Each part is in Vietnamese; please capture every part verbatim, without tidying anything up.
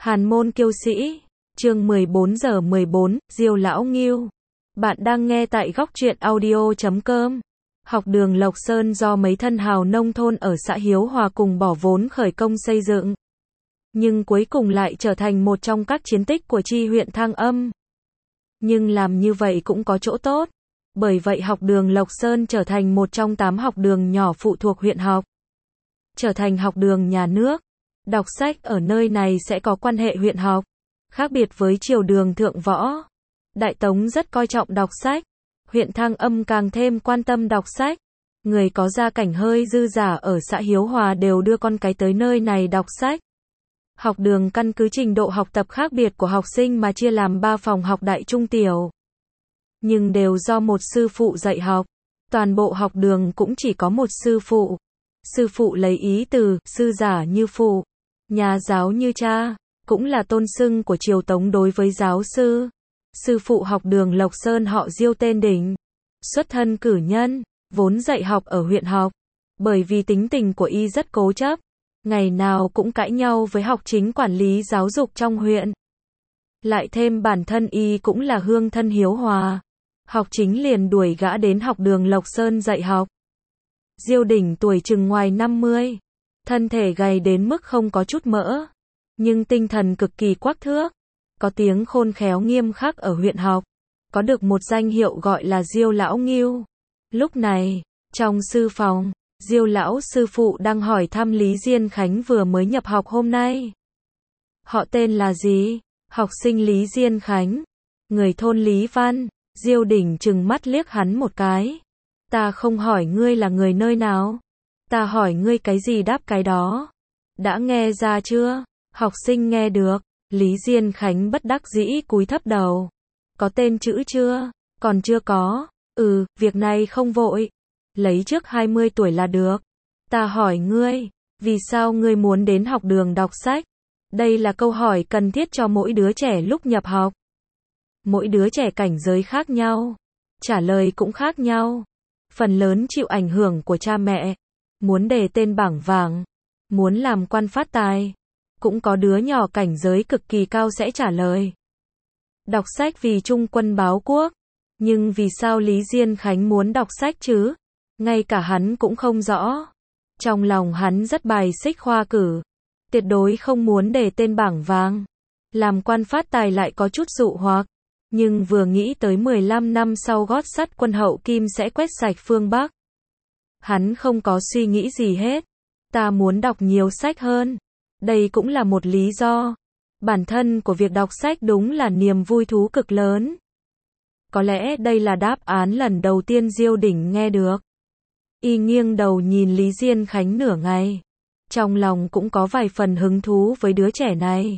Hàn môn kiêu sĩ, chương mười bốn giờ mười bốn, Diêu lão Ngưu. Bạn đang nghe tại góc truyện audio chấm com. Học đường Lộc Sơn do mấy thân hào nông thôn ở xã Hiếu Hòa cùng bỏ vốn khởi công xây dựng, nhưng cuối cùng lại trở thành một trong các chiến tích của chi huyện Thăng Âm. Nhưng làm như vậy cũng có chỗ tốt, bởi vậy học đường Lộc Sơn trở thành một trong tám học đường nhỏ phụ thuộc huyện học, trở thành học đường nhà nước. Đọc sách ở nơi này sẽ có quan hệ huyện học, khác biệt với triều đường thượng võ. Đại Tống rất coi trọng đọc sách, huyện Thăng Âm càng thêm quan tâm đọc sách. Người có gia cảnh hơi dư giả ở xã Hiếu Hòa đều đưa con cái tới nơi này đọc sách. Học đường căn cứ trình độ học tập khác biệt của học sinh mà chia làm ba phòng học đại trung tiểu, nhưng đều do một sư phụ dạy học. Toàn bộ học đường cũng chỉ có một sư phụ. Sư phụ lấy ý từ sư giả như phụ, nhà giáo như cha, cũng là tôn xưng của triều Tống đối với giáo sư. Sư phụ học đường Lộc Sơn họ Diêu tên Đỉnh, xuất thân cử nhân, vốn dạy học ở huyện học. Bởi vì tính tình của y rất cố chấp, ngày nào cũng cãi nhau với học chính quản lý giáo dục trong huyện. Lại thêm bản thân y cũng là hương thân Hiếu Hòa, học chính liền đuổi gã đến học đường Lộc Sơn dạy học. Diêu Đỉnh tuổi chừng ngoài năm mươi, thân thể gầy đến mức không có chút mỡ, nhưng tinh thần cực kỳ quắc thước, có tiếng khôn khéo nghiêm khắc ở huyện học, có được một danh hiệu gọi là Diêu lão Ngưu. Lúc này, trong sư phòng, Diêu lão sư phụ đang hỏi thăm Lý Diên Khánh vừa mới nhập học hôm nay. Họ tên là gì? Học sinh Lý Diên Khánh, người thôn Lý Văn. Diêu Đỉnh trừng mắt liếc hắn một cái. Ta không hỏi ngươi là người nơi nào, ta hỏi ngươi cái gì đáp cái đó. Đã nghe ra chưa? Học sinh nghe được. Lý Diên Khánh bất đắc dĩ cúi thấp đầu. Có tên chữ chưa? Còn chưa có. Ừ, việc này không vội, lấy trước hai mươi tuổi là được. Ta hỏi ngươi, vì sao ngươi muốn đến học đường đọc sách? Đây là câu hỏi cần thiết cho mỗi đứa trẻ lúc nhập học. Mỗi đứa trẻ cảnh giới khác nhau, trả lời cũng khác nhau. Phần lớn chịu ảnh hưởng của cha mẹ, muốn đề tên bảng vàng, muốn làm quan phát tài. Cũng có đứa nhỏ cảnh giới cực kỳ cao sẽ trả lời đọc sách vì trung quân báo quốc. Nhưng vì sao Lý Diên Khánh muốn đọc sách chứ? Ngay cả hắn cũng không rõ. Trong lòng hắn rất bài xích khoa cử, tuyệt đối không muốn đề tên bảng vàng. Làm quan phát tài lại có chút dụ hoặc, nhưng vừa nghĩ tới mười lăm năm sau gót sắt quân hậu Kim sẽ quét sạch phương Bắc, hắn không có suy nghĩ gì hết. Ta muốn đọc nhiều sách hơn. Đây cũng là một lý do. Bản thân của việc đọc sách đúng là niềm vui thú cực lớn. Có lẽ đây là đáp án lần đầu tiên Diêu Đỉnh nghe được. Y nghiêng đầu nhìn Lý Diên Khánh nửa ngày, trong lòng cũng có vài phần hứng thú với đứa trẻ này.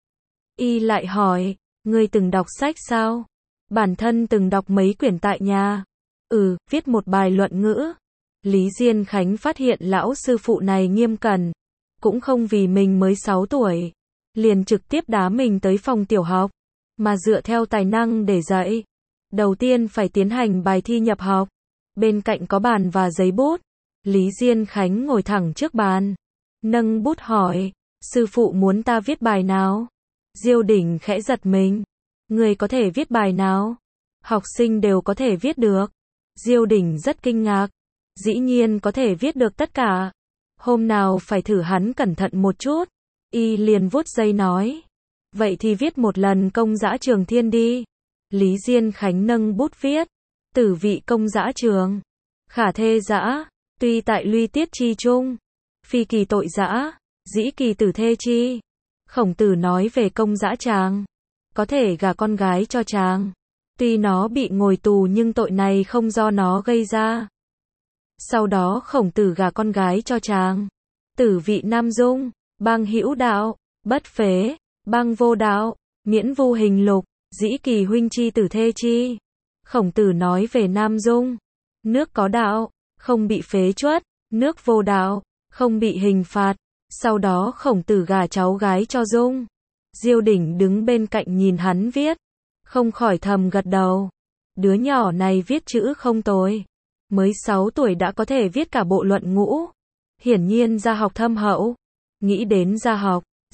Y lại hỏi, ngươi từng đọc sách sao? Bản thân từng đọc mấy quyển tại nhà. Ừ, viết một bài luận ngữ. Lý Diên Khánh phát hiện lão sư phụ này nghiêm cẩn, cũng không vì mình mới sáu tuổi, liền trực tiếp đá mình tới phòng tiểu học, mà dựa theo tài năng để dạy. Đầu tiên phải tiến hành bài thi nhập học, bên cạnh có bàn và giấy bút. Lý Diên Khánh ngồi thẳng trước bàn, nâng bút hỏi, sư phụ muốn ta viết bài nào? Diêu Đỉnh khẽ giật mình, người có thể viết bài nào? Học sinh đều có thể viết được. Diêu Đỉnh rất kinh ngạc, dĩ nhiên có thể viết được tất cả. Hôm nào phải thử. Hắn cẩn thận một chút. Y liền vuốt giấy nói, vậy thì viết một lần công dã trường thiên đi. Lý Diên Khánh nâng bút viết, tử vị công dã trường, khả thê dã, tuy tại luy tiết chi trung, phi kỳ tội dã, dĩ kỳ tử thê chi. Khổng Tử nói về công dã tràng, có thể gả con gái cho chàng, tuy nó bị ngồi tù nhưng tội này không do nó gây ra. Sau đó Khổng Tử gả con gái cho chàng, tử vị nam dung, bang hữu đạo, bất phế, bang vô đạo, miễn vu hình lục, dĩ kỳ huynh chi tử thê chi. Khổng Tử nói về nam dung, nước có đạo, không bị phế truất, nước vô đạo, không bị hình phạt. Sau đó Khổng Tử gả cháu gái cho Dung. Diêu Đỉnh đứng bên cạnh nhìn hắn viết, không khỏi thầm gật đầu. Đứa nhỏ này viết chữ không tồi, mới sáu tuổi đã có thể viết cả bộ luận ngũ. Hiển nhiên gia học thâm hậu. Nghĩ đến gia học,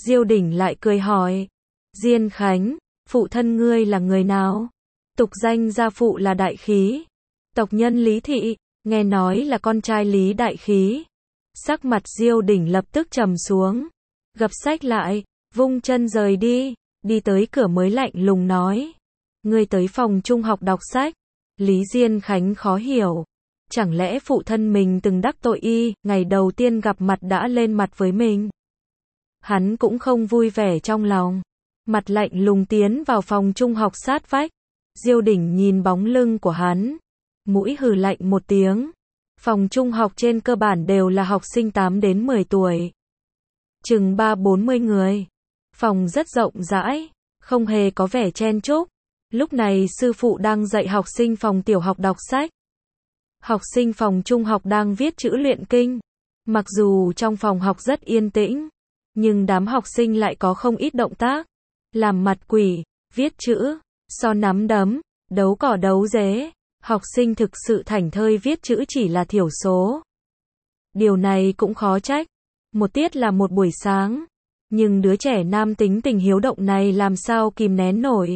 Diêu Đỉnh lại cười hỏi. Diên Khánh, phụ thân ngươi là người nào? Tục danh gia phụ là Đại Khí. Tộc nhân Lý Thị, nghe nói là con trai Lý Đại Khí. Sắc mặt Diêu Đỉnh lập tức trầm xuống. Gập sách lại, vung chân rời đi, đi tới cửa mới lạnh lùng nói. Ngươi tới phòng trung học đọc sách. Lý Diên Khánh khó hiểu. Chẳng lẽ phụ thân mình từng đắc tội y, ngày đầu tiên gặp mặt đã lên mặt với mình? Hắn cũng không vui vẻ trong lòng. Mặt lạnh lùng tiến vào phòng trung học sát vách. Diêu Đỉnh nhìn bóng lưng của hắn. Mũi hừ lạnh một tiếng. Phòng trung học trên cơ bản đều là học sinh tám đến mười tuổi. Chừng ba bốn mươi người. Phòng rất rộng rãi, không hề có vẻ chen chúc. Lúc này sư phụ đang dạy học sinh phòng tiểu học đọc sách. Học sinh phòng trung học đang viết chữ luyện kinh. Mặc dù trong phòng học rất yên tĩnh, nhưng đám học sinh lại có không ít động tác. Làm mặt quỷ, viết chữ, so nắm đấm, đấu cỏ đấu dế. Học sinh thực sự thảnh thơi viết chữ chỉ là thiểu số. Điều này cũng khó trách. Một tiết là một buổi sáng. Nhưng đứa trẻ nam tính tình hiếu động này làm sao kìm nén nổi.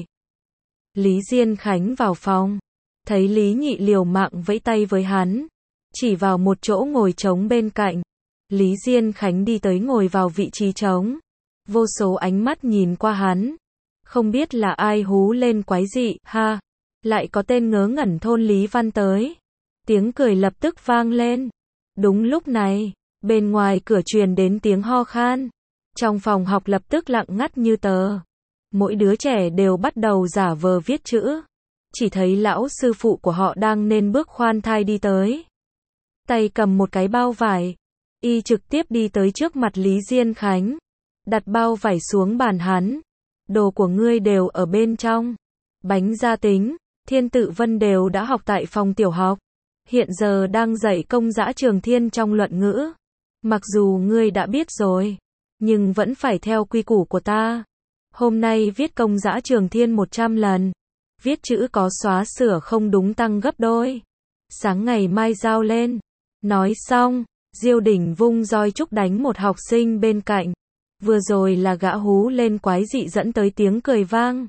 Lý Diên Khánh vào phòng. Thấy Lý Nhị liều mạng vẫy tay với hắn. Chỉ vào một chỗ ngồi trống bên cạnh. Lý Diên Khánh đi tới ngồi vào vị trí trống. Vô số ánh mắt nhìn qua hắn. Không biết là ai hú lên quái dị, ha. Lại có tên ngớ ngẩn thôn Lý Văn tới. Tiếng cười lập tức vang lên. Đúng lúc này, bên ngoài cửa truyền đến tiếng ho khan. Trong phòng học lập tức lặng ngắt như tờ. Mỗi đứa trẻ đều bắt đầu giả vờ viết chữ. Chỉ thấy lão sư phụ của họ đang nên bước khoan thai đi tới. Tay cầm một cái bao vải. Y trực tiếp đi tới trước mặt Lý Diên Khánh. Đặt bao vải xuống bàn hắn. Đồ của ngươi đều ở bên trong. Bánh gia tính, Thiên Tự Vân đều đã học tại phòng tiểu học. Hiện giờ đang dạy công dã trường thiên trong luận ngữ. Mặc dù ngươi đã biết rồi, nhưng vẫn phải theo quy củ của ta. Hôm nay viết công dã trường thiên một trăm lần. Viết chữ có xóa sửa không đúng tăng gấp đôi. Sáng ngày mai giao lên. Nói xong, Diêu Đỉnh vung roi trúc đánh một học sinh bên cạnh. Vừa rồi là gã hú lên quái dị dẫn tới tiếng cười vang.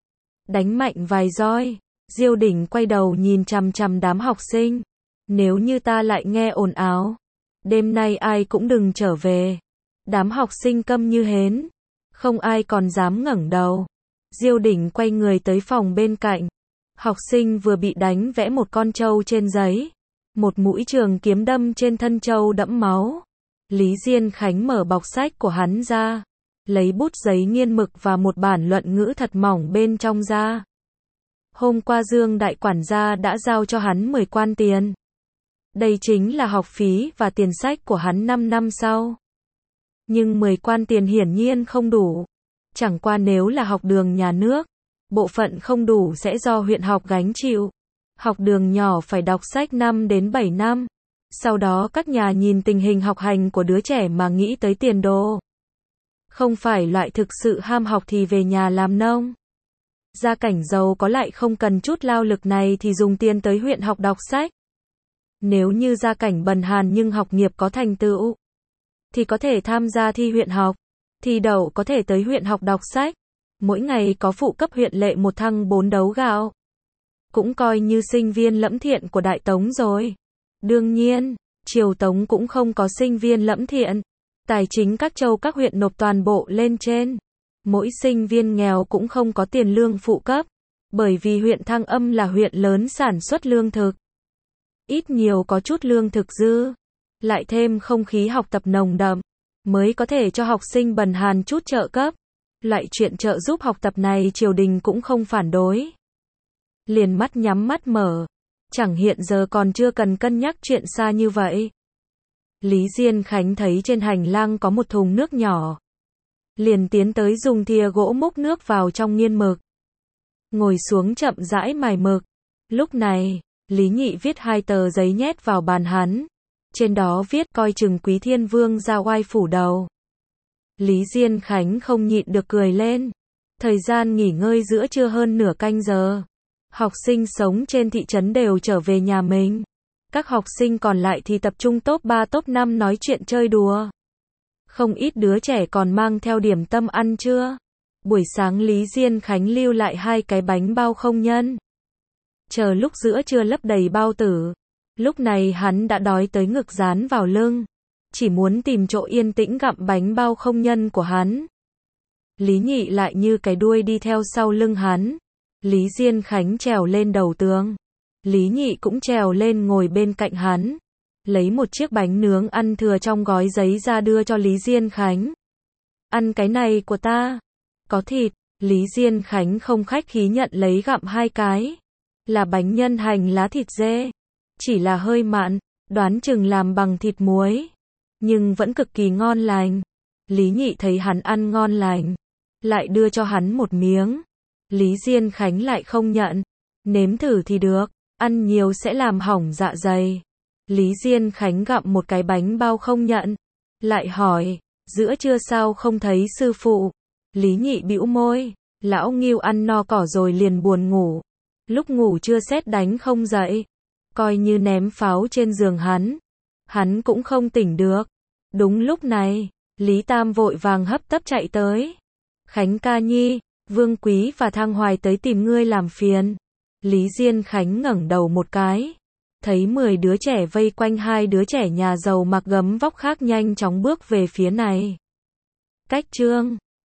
Đánh mạnh vài roi. Diêu Đỉnh quay đầu nhìn chằm chằm đám học sinh. Nếu như ta lại nghe ồn ào, đêm nay ai cũng đừng trở về. Đám học sinh câm như hến. Không ai còn dám ngẩng đầu. Diêu Đỉnh quay người tới phòng bên cạnh. Học sinh vừa bị đánh vẽ một con trâu trên giấy. Một mũi trường kiếm đâm trên thân trâu đẫm máu. Lý Diên Khánh mở bọc sách của hắn ra. Lấy bút giấy nghiên mực và một bản luận ngữ thật mỏng bên trong ra. Hôm qua Dương đại quản gia đã giao cho hắn mười quan tiền. Đây chính là học phí và tiền sách của hắn năm năm sau. Nhưng mười quan tiền hiển nhiên không đủ. Chẳng qua nếu là học đường nhà nước, bộ phận không đủ sẽ do huyện học gánh chịu. Học đường nhỏ phải đọc sách năm đến bảy năm. Sau đó các nhà nhìn tình hình học hành của đứa trẻ mà nghĩ tới tiền đồ. Không phải loại thực sự ham học thì về nhà làm nông. Gia cảnh giàu có lại không cần chút lao lực này thì dùng tiền tới huyện học đọc sách. Nếu như gia cảnh bần hàn nhưng học nghiệp có thành tựu, thì có thể tham gia thi huyện học. Thi đậu có thể tới huyện học đọc sách. Mỗi ngày có phụ cấp huyện lệ một thăng bốn đấu gạo. Cũng coi như sinh viên lẫm thiện của Đại Tống rồi. Đương nhiên, Triều Tống cũng không có sinh viên lẫm thiện. Tài chính các châu các huyện nộp toàn bộ lên trên. Mỗi sinh viên nghèo cũng không có tiền lương phụ cấp. Bởi vì huyện Thăng Âm là huyện lớn sản xuất lương thực. Ít nhiều có chút lương thực dư. Lại thêm không khí học tập nồng đậm. Mới có thể cho học sinh bần hàn chút trợ cấp. Loại chuyện trợ giúp học tập này triều đình cũng không phản đối. Liền mắt nhắm mắt mở. Chẳng hiện giờ còn chưa cần cân nhắc chuyện xa như vậy. Lý Diên Khánh thấy trên hành lang có một thùng nước nhỏ. Liền tiến tới dùng thìa gỗ múc nước vào trong nghiên mực. Ngồi xuống chậm rãi mài mực. Lúc này, Lý Nhị viết hai tờ giấy nhét vào bàn hắn. Trên đó viết coi chừng Quý Thiên Vương ra oai phủ đầu. Lý Diên Khánh không nhịn được cười lên. Thời gian nghỉ ngơi giữa trưa hơn nửa canh giờ. Học sinh sống trên thị trấn đều trở về nhà mình. Các học sinh còn lại thì tập trung top ba top năm nói chuyện chơi đùa. Không ít đứa trẻ còn mang theo điểm tâm ăn trưa. Buổi sáng Lý Diên Khánh lưu lại hai cái bánh bao không nhân. Chờ lúc giữa trưa lấp đầy bao tử. Lúc này hắn đã đói tới ngực dán vào lưng. Chỉ muốn tìm chỗ yên tĩnh gặm bánh bao không nhân của hắn. Lý Nhị lại như cái đuôi đi theo sau lưng hắn. Lý Diên Khánh trèo lên đầu tường. Lý Nhị cũng trèo lên ngồi bên cạnh hắn. Lấy một chiếc bánh nướng ăn thừa trong gói giấy ra đưa cho Lý Diên Khánh. Ăn cái này của ta. Có thịt. Lý Diên Khánh không khách khí nhận lấy gặm hai cái. Là bánh nhân hành lá thịt dê. Chỉ là hơi mặn, đoán chừng làm bằng thịt muối. Nhưng vẫn cực kỳ ngon lành. Lý Nhị thấy hắn ăn ngon lành. Lại đưa cho hắn một miếng. Lý Diên Khánh lại không nhận. Nếm thử thì được. Ăn nhiều sẽ làm hỏng dạ dày. Lý Diên Khánh gặm một cái bánh bao không nhận. Lại hỏi, giữa trưa sao không thấy sư phụ? Lý Nhị bĩu môi. Lão Ngưu ăn no cỏ rồi liền buồn ngủ. Lúc ngủ chưa sét đánh không dậy. Coi như ném pháo trên giường hắn. Hắn cũng không tỉnh được. Đúng lúc này, Lý Tam vội vàng hấp tấp chạy tới. Khánh ca nhi, Vương Quý và Thang Hoài tới tìm ngươi làm phiền. Lý Diên Khánh ngẩng đầu một cái. Thấy mười đứa trẻ vây quanh hai đứa trẻ nhà giàu mặc gấm vóc khác nhanh chóng bước về phía này. Cách chương